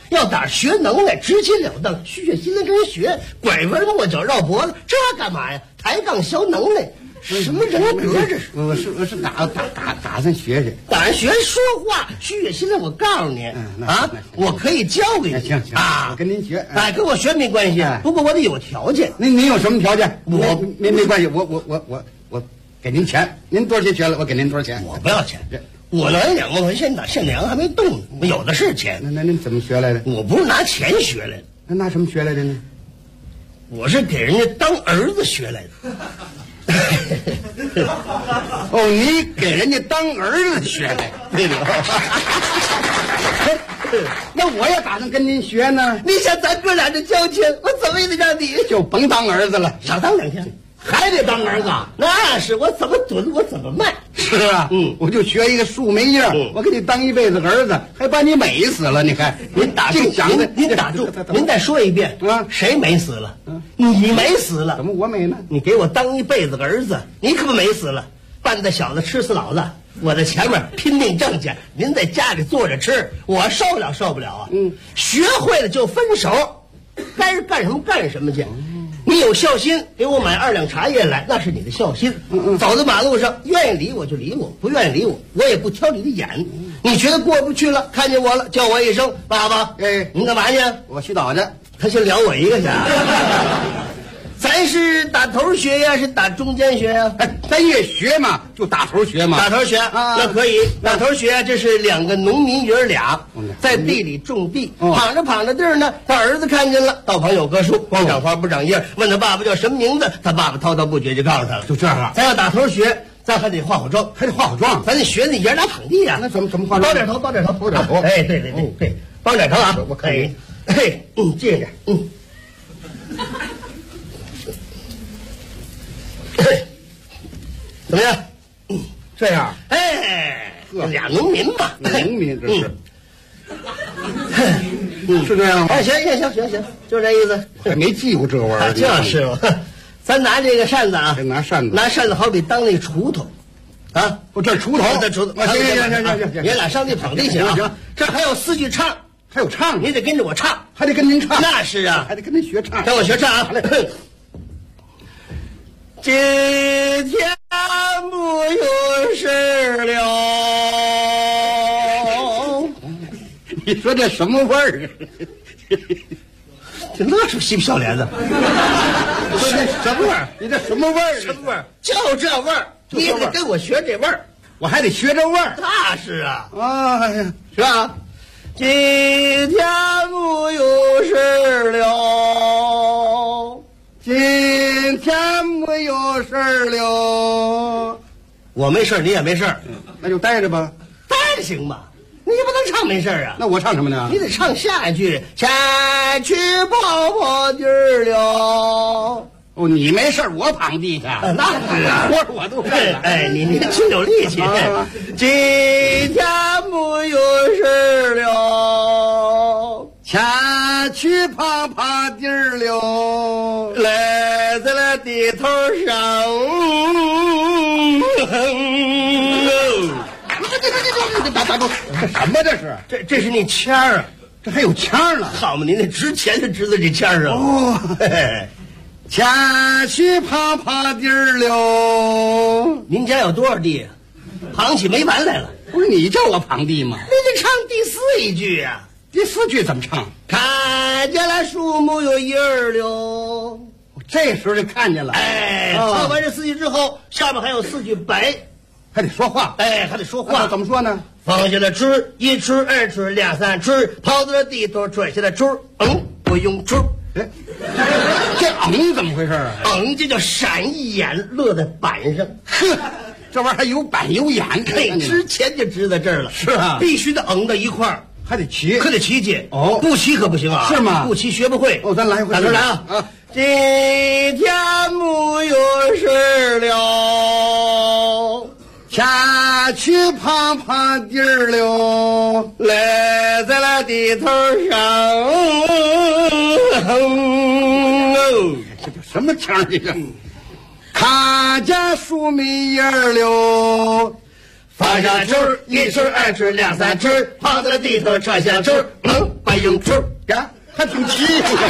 要打学能耐，直截了当，血心的跟人学，拐弯抹角绕脖子，这干嘛呀？抬杠学能耐，什么人格这是？ 我是打算学学， 打算学说话，血心的。我告诉你我可以教给你。 行啊，我跟您学。 跟我学没关系，不过我得有条件。 您有什么条件？ 我没关系，我给您钱，您多少钱学了，我给您多少钱。 我不要钱。我拿2万块钱打现粮还没动呢，我有的是钱。 那您怎么学来的？ 我不是拿钱学来的， 那拿什么学来的呢？ 我是给人家当儿子学来的。 哦，你给人家当儿子学来，对的。那我也打算跟您学呢。 你想咱哥俩这交情，我怎么也得让你就甭当儿子了， 少当2天。 还得当儿子？ 那是我怎么蹲我怎么卖。 是啊，我就学一个树莓样，我给你当一辈子儿子，还把你美死了。你看， 您打住，您打住，您再说一遍啊！谁美死了？你美死了？ 怎么我美呢？ 你给我当一辈子儿子，你可不美死了。半大小子吃死老子，我在前面拼命挣钱，您在家里坐着吃，我受不了啊！学会了就分手，该干什么干什么去。你有孝心，给我买2两茶叶来，那是你的孝心。走在马路上，愿意理我就理我，不愿意理我，我也不挑你的眼。你觉得过不去了，看见我了，叫我一声爸爸。您干嘛去？ 我洗澡去。 他先撩我一个去。咱是打头学呀，是打中间学呀？ 咱越学嘛，就打头学嘛。 打头学那可以。打头学，这是2个农民爷俩在地里种地，滂着地儿呢，他儿子看见了，道旁有棵树，光长花不长叶，问他爸爸叫什么名字，他爸爸滔滔不绝就告诉他了。 就这样， 咱要打头学，咱还得化化妆，咱得学那爷俩捧地呀。 那怎么化妆？ 包点头。哎，对，包点头啊！ 我可以。 近着点。怎么样？ 这样？ 俩农民嘛， 农民这是。是这样吗？ 行，就这意思。 还没记过这玩意儿。 就是嘛，咱拿这个扇子啊， 拿扇子好比当那锄头，啊， 这锄头， 这锄头。 行， 爷俩上地捧地去啊！行，这还有4句唱， 还有唱， 你得跟着我唱， 还得跟您唱。 那是啊， 还得跟您学唱， 跟我学唱啊！今天不有事了。 你说这什么味儿？ 这乐出嬉皮笑脸的。 什么味儿？你这什么味儿？ 什么味儿？就这味儿，你也得跟我学这味儿， 我还得学这味儿。 那是啊， 是吧？ 今天不有事了。 今天没有事了， 我没事，你也没事， 那就待着吧。 待着行吗？你也不能唱没事啊。 那我唱什么呢？ 你得唱下一句，前去跑地儿了。 哦，你没事，我捧地去。 那是啊， 活我都干了。 你真有力气。今天没有事了。 前去跑地儿了， 来在了地头上。 打住！这什么这是？ 这是那签儿啊， 这还有签儿呢。 好嘛，您那值钱就值在这签儿上。 哦，前去跑地儿了。 您家有多少地？捧起没完来了。 不是你叫我捧地吗？ 你得唱第4句啊。 第4句怎么唱？ 看见了树木有叶儿了。 这时候就看见了。 唱完这4句之后，下面还有4句白， 还得说话。 还得说话。 怎么说呢？ 放下了锄，1锄2锄2 3锄，跑到了地头拽下了锄，不用锄。 这怎么回事啊？ 这叫闪一眼落在板上。 呵，这玩意儿还有板有眼。 之前就知在这儿了。 是啊， 必须得到一块儿。 还得齐， 可得齐去哦， 不齐可不行啊！ 是吗？ 不齐学不会。 咱来一回， 打头来啊！今天没有事了， 前去跑地儿了， 来在了地头上。 这叫什么腔这个？看见树莓叶了。 放下球，一球二球两三球，跑到了地头传下球，把用球呀，还挺齐。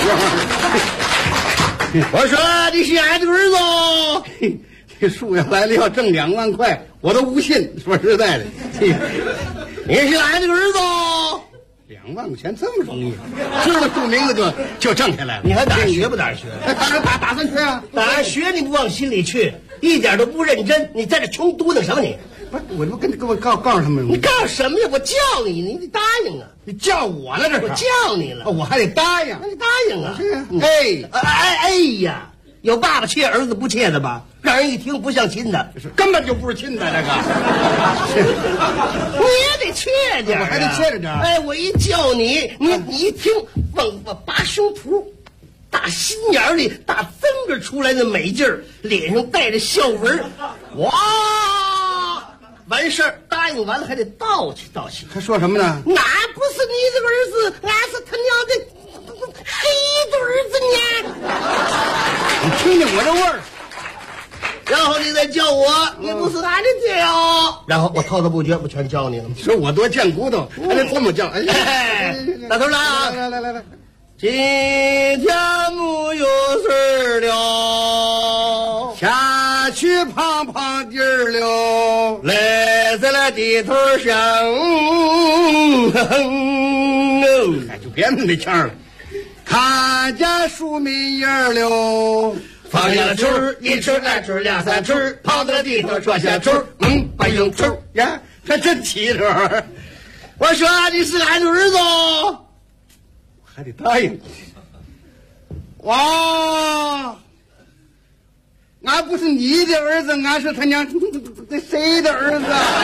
我说你是俺这个儿子， 这树要来了要挣2万块，我都不信。说实在的， 你是俺这个儿子 ，2万块钱这么容易，知道树名字就挣下来了。 你还打学不打学？ 打算学啊？ 打学你不往心里去，一点都不认真，你在这穷嘟囔什么你？ 不是，我不跟我告诉他们， 你告诉什么呀？我叫你，你得答应啊！ 你叫我了，这是我叫你了， 我还得答应， 那你答应啊！ 是啊， 哎呀，有爸爸切儿子不切的吧？让人一听不像亲的， 根本就不是亲的这个。 你也得切点， 我还得切着点。 哎，我一叫你，你一听，拔胸脯。大心眼里大增着出来的美劲儿，脸上带着笑纹，哇！完事儿答应完了还得道歉道歉。 还说什么呢？ 那不是你这个儿子，俺是他娘的黑的儿子呢。 你听听我这味儿。 然后你再叫我，你不是俺的爹哦。然后我滔滔不绝，不全教你了吗？ 说我多贱骨头，还得这么叫。 哎，大头来啊！ 来。 今天没有事了， 下去胖胖地儿了， 来在了地头上， 哎，就别那腔了。看见树莓叶了， 放下了球，一球二球两三球，跑到了地头传下球，把用球呀，还真齐着。 我说你是俺的儿子， 还得答应。哇，俺不是你的儿子，俺是他娘这谁的儿子？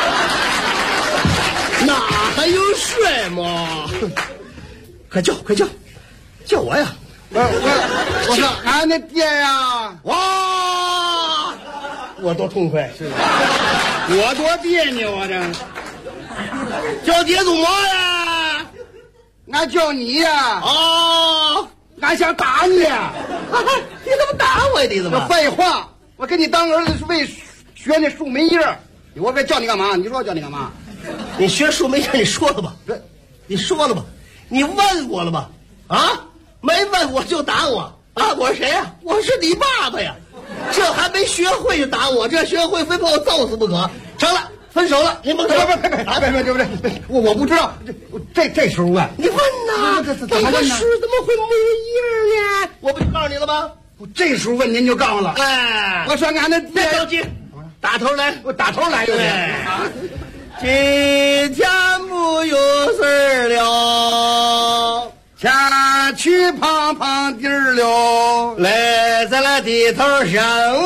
那还有帅吗？快叫我呀！ 我说俺的爹呀！ 哇，我多痛快， 是的，我多别扭啊！这叫爹做么呀？ 俺叫你呀！ 哦， 俺想打你呀！ 你怎么打我呀？你怎么？ 废话，我给你当儿子是为学那树莓叶，我该叫你干嘛？你说叫你干嘛？ 你学树莓叶，你说了吧？你说了吧？你问我了吧？啊，没问我就打我啊！我是谁呀？我是你爸爸呀！这还没学会就打我，这学会非把我揍死不可。成了，分手了，您甭说。 别，我不知道，这时候问你问呐？ 怎么问呢？ 怎么会没叶呢？我不就告诉你了吗？ 这时候问您就告诉了。 哎， 我说俺的别着急，打头来， 我打头来。 今天没有事了， 下去胖胖地儿了， 来在了地头上，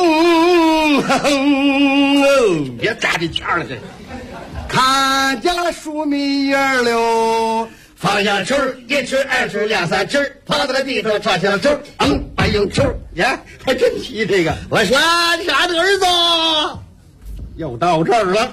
别扎这腔了，这看见树莓叶了， 放下球，一球二球两三球，跑到了地头传下球，把用球呀，还真齐这个。 我说你是俺的儿子， 又到这儿了。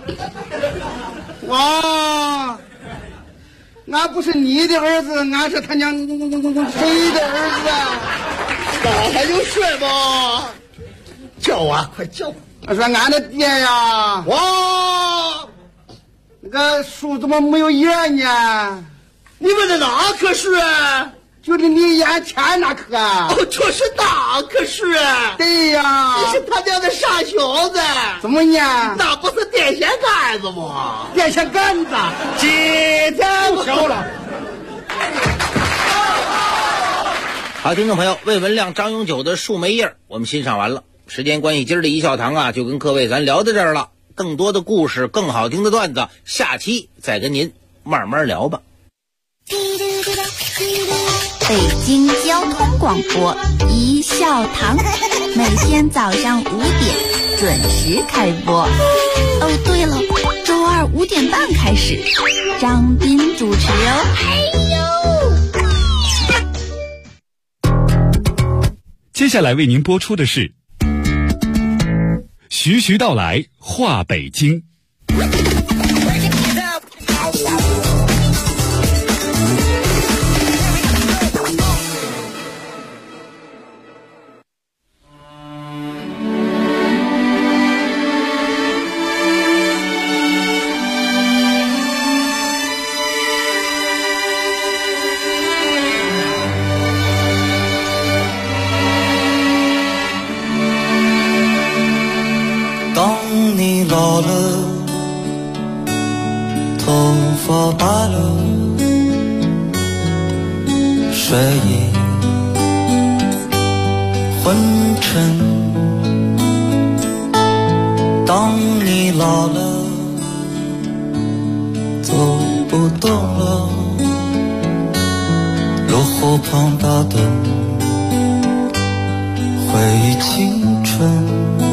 哇，俺不是你的儿子，俺是他娘谁的儿子啊？ 那还有帅吗？叫啊，快叫！ 我说俺的爹呀！ 哇， 那个树怎么没有叶呢？ 你问的哪棵树啊？ 就是你眼前那棵。 哦，这是哪棵树啊？ 对呀， 你是他娘的傻小子！ 怎么呢？ 那不是电线杆子吗？ 电线杆子， 今天不小了。 好，听众朋友，魏文亮、张永久的《树莓叶》我们欣赏完了。时间关系，今儿的一笑堂啊，就跟各位咱聊到这儿了。更多的故事，更好听的段子，下期再跟您慢慢聊吧。 北京交通广播一笑堂，每天早上5点准时开播。哦，对了，周二5点半开始，张斌主持哦。 接下来为您播出的是徐徐道来话北京。 老了，头发白了，睡意昏沉。当你老了，走不动了，落后庞大的回忆青春。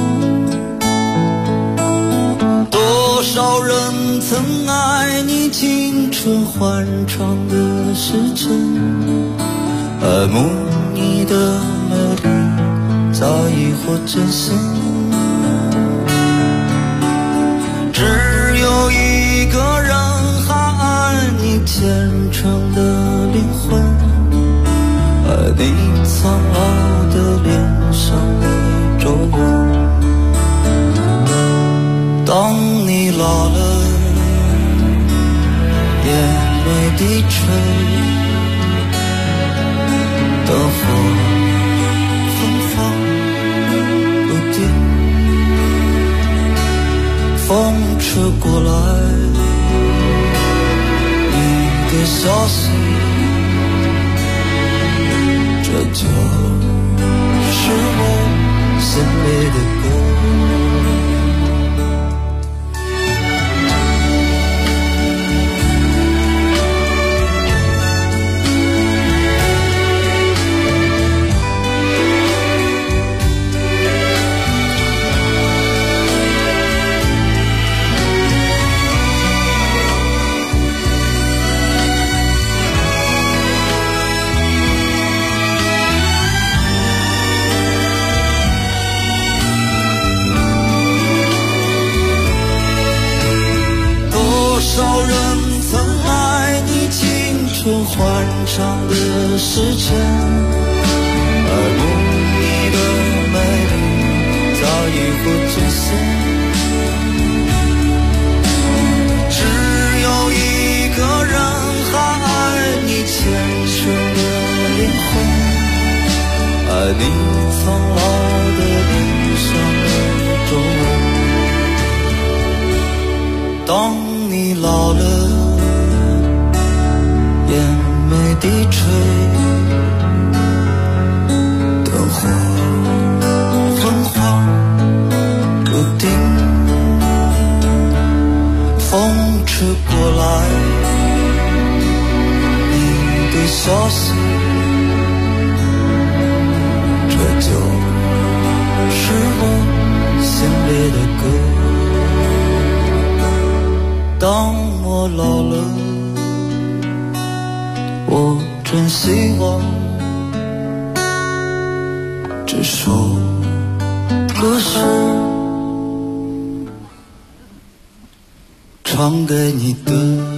多少人曾爱你青春欢畅的时辰，爱慕你的美丽，早已或真心。只有一个人还爱你虔诚的灵魂，爱你苍老的脸上的皱纹。当你老了，眼泪低垂，灯火芬芳不定，风吹过来你的消息，这就是我心里的歌。欢畅的时辰，爱慕你的美丽，早已不真实。只有一个人还爱你虔诚的灵魂，爱你苍老的脸上的皱纹。当你老了，眼眉低垂，灯火昏黄不定，风吹过来你的消息，这就是我心里的歌。当我老了，我真希望这首歌是唱给你的。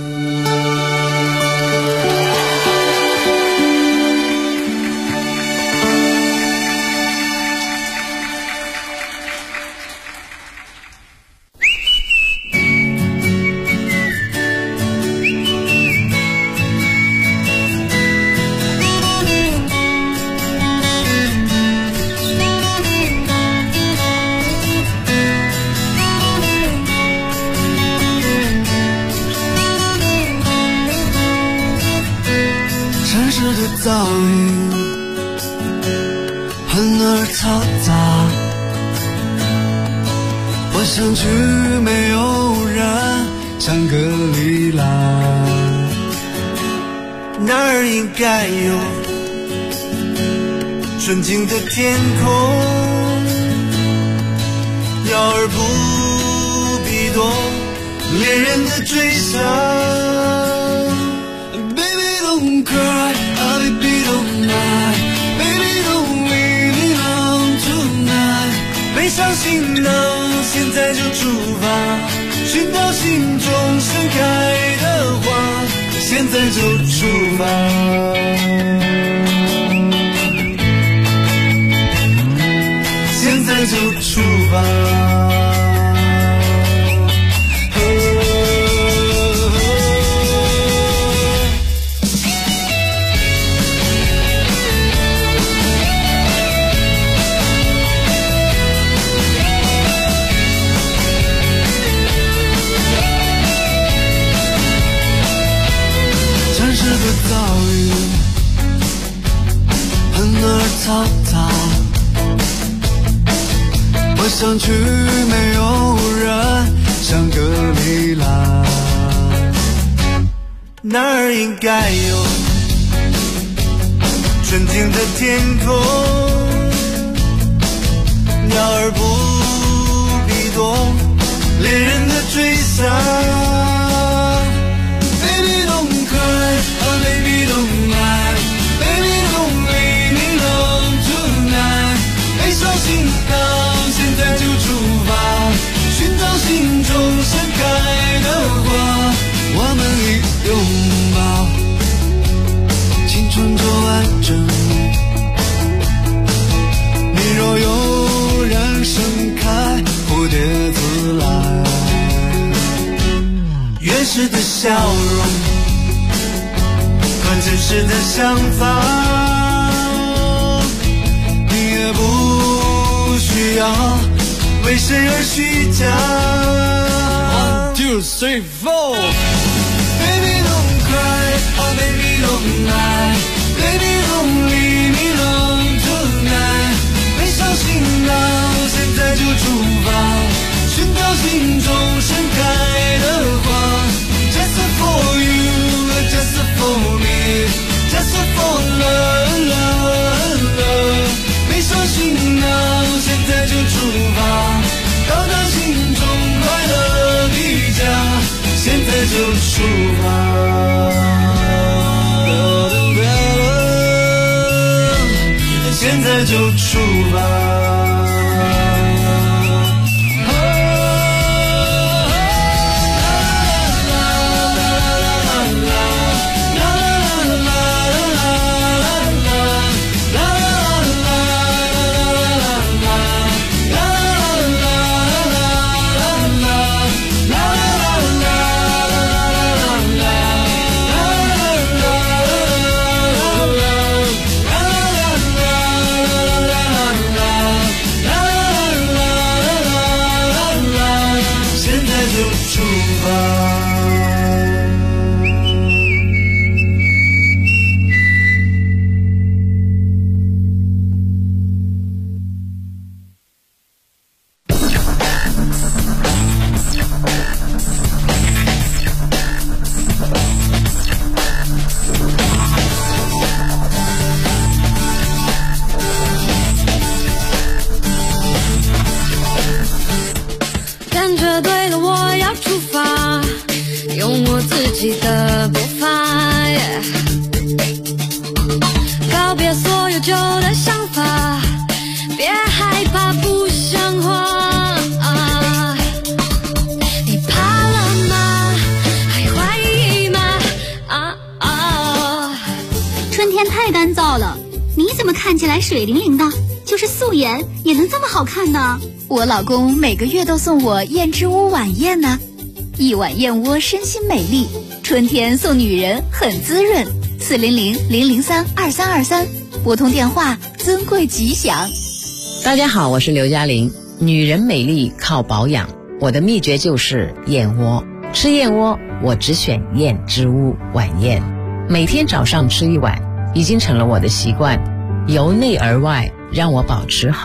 噪音很而嘈杂，我想去没有人香格里拉，那儿应该有纯净的天空，要而不必多恋人的追想。Baby don't cry, baby don't lie, baby don't leave me alone tonight。背上行囊，现在就出发，寻找心中盛开的花，现在就出发。现在就出发。 草草，我想去没有人像格里兰，那儿应该有纯净的天空，鸟儿不必躲恋人的追杀。Baby don't cry, oh baby don't lie, baby don't leave me alone tonight。悲伤心跳，现在就出发，寻找心中盛开的花。我们一拥抱，青春就完整。你若有人盛开，蝴蝶自来。原始的笑容和真实的想法，你也不需要为谁而虚假。1, 2, 3, 4 Baby don't cry, oh baby don't lie, baby don't leave me alone tonight。 别伤心了，现在就出发，寻找心中盛开的花。Just for you, just for me, just for love, love, love。 别伤心了，现在就出发，到达心中快乐的家，现在就出发，现在就出发。 感觉对了，我要出发，用我自己的步伐，告别所有旧的想法，别害怕不像话。你怕了吗？还怀疑吗？ 春天太干燥了，你怎么看起来水灵灵的？就是素颜也能这么好看呢？ 我老公每个月都送我燕之屋晚宴呢，一碗燕窝身心美丽，春天送女人很滋润。400-003-2323，拨通电话，尊贵吉祥。 大家好，我是刘嘉玲。女人美丽靠保养，我的秘诀就是燕窝。吃燕窝，我只选燕之屋晚宴，每天早上吃一碗，已经成了我的习惯，由内而外让我保持好